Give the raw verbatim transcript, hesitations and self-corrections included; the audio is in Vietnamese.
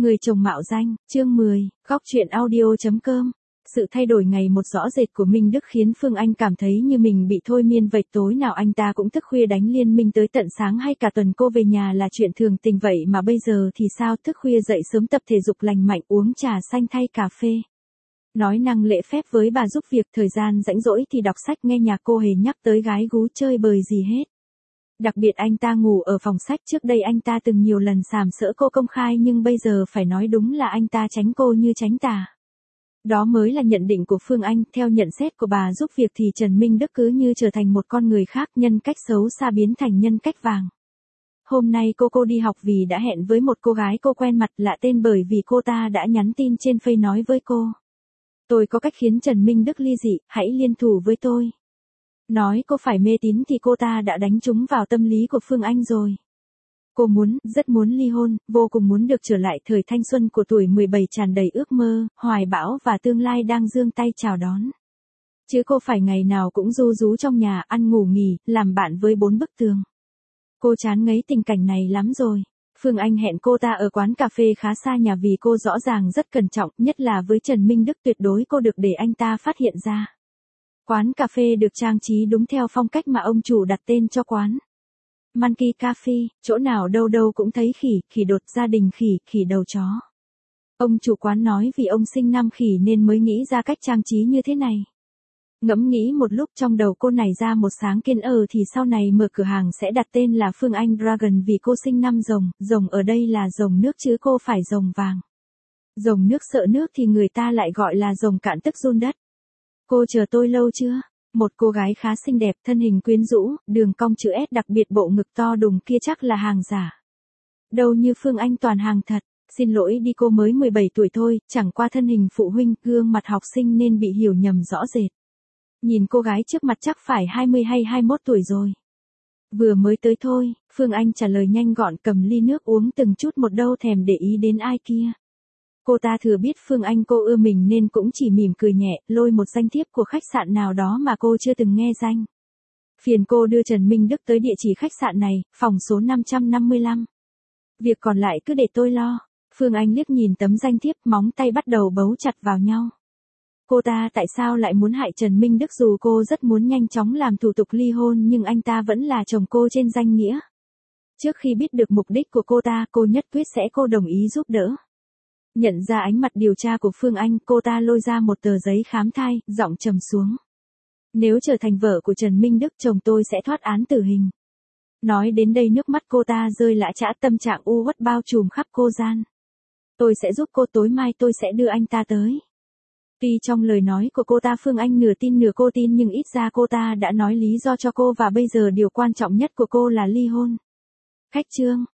Người chồng mạo danh, chương mười, góc truyện audio.com. Sự thay đổi ngày một rõ rệt của Minh Đức khiến Phương Anh cảm thấy như mình bị thôi miên vậy, tối nào anh ta cũng thức khuya đánh liên minh tới tận sáng, hay cả tuần cô về nhà là chuyện thường tình vậy mà bây giờ thì sao, thức khuya dậy sớm tập thể dục lành mạnh, uống trà xanh thay cà phê. Nói năng lễ phép với bà giúp việc, thời gian rảnh rỗi thì đọc sách nghe nhạc, cô hề nhắc tới gái gú chơi bời gì hết. Đặc biệt anh ta ngủ ở phòng sách, trước đây anh ta từng nhiều lần sàm sỡ cô công khai nhưng bây giờ phải nói đúng là anh ta tránh cô như tránh tà. Đó mới là nhận định của Phương Anh, theo nhận xét của bà giúp việc thì Trần Minh Đức cứ như trở thành một con người khác, nhân cách xấu xa biến thành nhân cách vàng. Hôm nay cô cô đi học vì đã hẹn với một cô gái cô quen mặt lạ tên bởi vì cô ta đã nhắn tin trên Face nói với cô. Tôi có cách khiến Trần Minh Đức ly dị, hãy liên thủ với tôi. Nói cô phải mê tín thì cô ta đã đánh trúng vào tâm lý của Phương Anh rồi. Cô muốn, rất muốn ly hôn, vô cùng muốn được trở lại thời thanh xuân của tuổi mười bảy tràn đầy ước mơ, hoài bão và tương lai đang giương tay chào đón. Chứ cô phải ngày nào cũng ru rú trong nhà, ăn ngủ nghỉ, làm bạn với bốn bức tường. Cô chán ngấy tình cảnh này lắm rồi. Phương Anh hẹn cô ta ở quán cà phê khá xa nhà vì cô rõ ràng rất cẩn trọng, nhất là với Trần Minh Đức tuyệt đối cô được để anh ta phát hiện ra. Quán cà phê được trang trí đúng theo phong cách mà ông chủ đặt tên cho quán. Monkey Cafe, chỗ nào đâu đâu cũng thấy khỉ, khỉ đột gia đình khỉ, khỉ đầu chó. Ông chủ quán nói vì ông sinh năm khỉ nên mới nghĩ ra cách trang trí như thế này. Ngẫm nghĩ một lúc trong đầu cô này ra một sáng kiến ờ thì sau này mở cửa hàng sẽ đặt tên là Phương Anh Dragon vì cô sinh năm rồng, rồng ở đây là rồng nước chứ cô phải rồng vàng. Rồng nước sợ nước thì người ta lại gọi là rồng cạn tức run đất. Cô chờ tôi lâu chưa? Một cô gái khá xinh đẹp, thân hình quyến rũ, đường cong chữ S, đặc biệt bộ ngực to đùng kia chắc là hàng giả. Đâu như Phương Anh toàn hàng thật. Xin lỗi đi, cô mới mười bảy tuổi thôi, chẳng qua thân hình phụ huynh, gương mặt học sinh nên bị hiểu nhầm rõ rệt. Nhìn cô gái trước mặt chắc phải hai mươi hay hai mươi mốt tuổi rồi. Vừa mới tới thôi, Phương Anh trả lời nhanh gọn, cầm ly nước uống từng chút một, đâu thèm để ý đến ai kia. Cô ta thừa biết Phương Anh cô ưa mình nên cũng chỉ mỉm cười nhẹ, lôi một danh thiếp của khách sạn nào đó mà cô chưa từng nghe danh. Phiền cô đưa Trần Minh Đức tới địa chỉ khách sạn này, phòng số năm trăm năm mươi lăm. Việc còn lại cứ để tôi lo. Phương Anh liếc nhìn tấm danh thiếp, móng tay bắt đầu bấu chặt vào nhau. Cô ta tại sao lại muốn hại Trần Minh Đức, dù cô rất muốn nhanh chóng làm thủ tục ly hôn nhưng anh ta vẫn là chồng cô trên danh nghĩa. Trước khi biết được mục đích của cô ta, cô nhất quyết sẽ cô đồng ý giúp đỡ. Nhận ra ánh mặt điều tra của Phương Anh, cô ta lôi ra một tờ giấy khám thai, giọng trầm xuống. Nếu trở thành vợ của Trần Minh Đức, chồng tôi sẽ thoát án tử hình. Nói đến đây nước mắt cô ta rơi lã chã, tâm trạng u uất bao trùm khắp cô gian. Tôi sẽ giúp cô, tối mai tôi sẽ đưa anh ta tới. Tuy trong lời nói của cô ta Phương Anh nửa tin nửa cô tin nhưng ít ra cô ta đã nói lý do cho cô và bây giờ điều quan trọng nhất của cô là ly hôn. Khách trương,